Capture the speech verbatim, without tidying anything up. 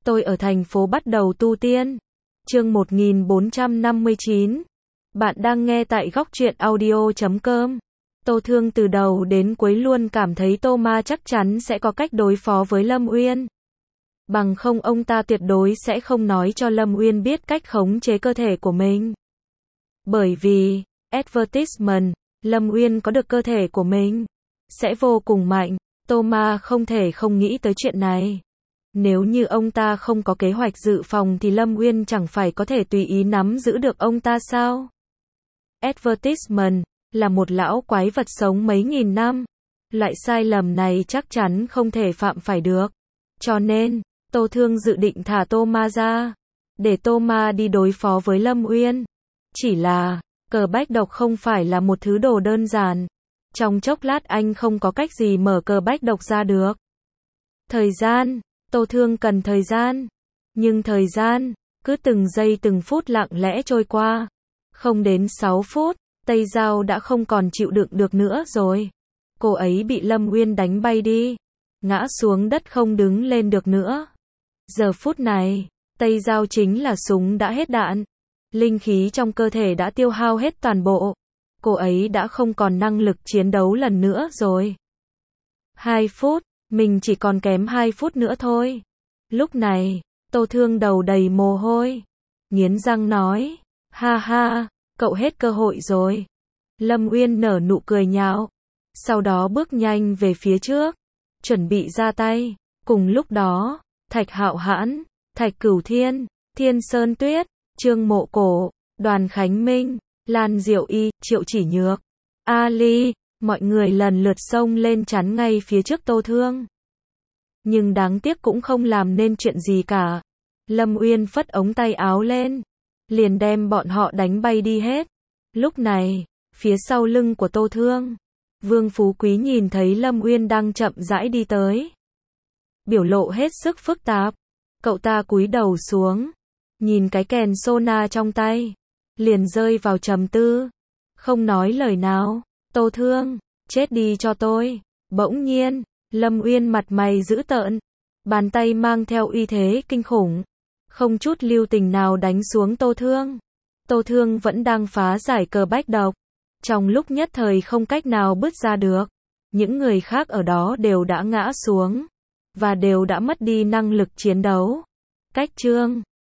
Tôi ở thành phố bắt đầu tu tiên. Chương một nghìn bốn trăm năm mươi chín. Bạn đang nghe tại góc truyện audio chấm com. Tô Thương từ đầu đến cuối luôn cảm thấy Tô Ma chắc chắn sẽ có cách đối phó với Lâm Uyên. Bằng không ông ta tuyệt đối sẽ không nói cho Lâm Uyên biết cách khống chế cơ thể của mình. Bởi vì, advertisement, Lâm Uyên có được cơ thể của mình, sẽ vô cùng mạnh. Tô Ma không thể không nghĩ tới chuyện này. Nếu như ông ta không có kế hoạch dự phòng thì Lâm Uyên chẳng phải có thể tùy ý nắm giữ được ông ta sao? Advertisement là một lão quái vật sống mấy nghìn năm. Loại sai lầm này chắc chắn không thể phạm phải được. Cho nên, Tô Thương dự định thả Tô Ma ra, để Tô Ma đi đối phó với Lâm Uyên. Chỉ là, cờ bách độc không phải là một thứ đồ đơn giản. Trong chốc lát anh không có cách gì mở cờ bách độc ra được. Thời gian, Tô Thương cần thời gian. Nhưng thời gian, cứ từng giây từng phút lặng lẽ trôi qua. Không đến sáu phút, Tây Giao đã không còn chịu đựng được nữa rồi. Cô ấy bị Lâm Uyên đánh bay đi. Ngã xuống đất không đứng lên được nữa. Giờ phút này, Tây Giao chính là súng đã hết đạn. Linh khí trong cơ thể đã tiêu hao hết toàn bộ. Cô ấy đã không còn năng lực chiến đấu lần nữa rồi. Hai phút, mình chỉ còn kém hai phút nữa thôi. Lúc này, Tô Thương đầu đầy mồ hôi. Nghiến răng nói, ha ha, cậu hết cơ hội rồi. Lâm Uyên nở nụ cười nhạo. Sau đó bước nhanh về phía trước. Chuẩn bị ra tay. Cùng lúc đó, Thạch Hạo Hãn, Thạch Cửu Thiên, Thiên Sơn Tuyết, Trương Mộ Cổ, Đoàn Khánh Minh, Lan Diệu Y, Triệu Chỉ Nhược, Ali, mọi người lần lượt xông lên chắn ngay phía trước Tô Thương. Nhưng đáng tiếc cũng không làm nên chuyện gì cả. Lâm Uyên phất ống tay áo lên, liền đem bọn họ đánh bay đi hết. Lúc này, phía sau lưng của Tô Thương, Vương Phú Quý nhìn thấy Lâm Uyên đang chậm rãi đi tới. Biểu lộ hết sức phức tạp. Cậu ta cúi đầu xuống, nhìn cái kèn sona trong tay, liền rơi vào trầm tư, không nói lời nào. Tô Thương, chết đi cho tôi. Bỗng nhiên, Lâm Uyên mặt mày dữ tợn, bàn tay mang theo uy thế kinh khủng, không chút lưu tình nào đánh xuống Tô Thương. Tô Thương vẫn đang phá giải cờ bách độc, trong lúc nhất thời không cách nào bứt ra được. Những người khác ở đó đều đã ngã xuống, và đều đã mất đi năng lực chiến đấu. Cách chương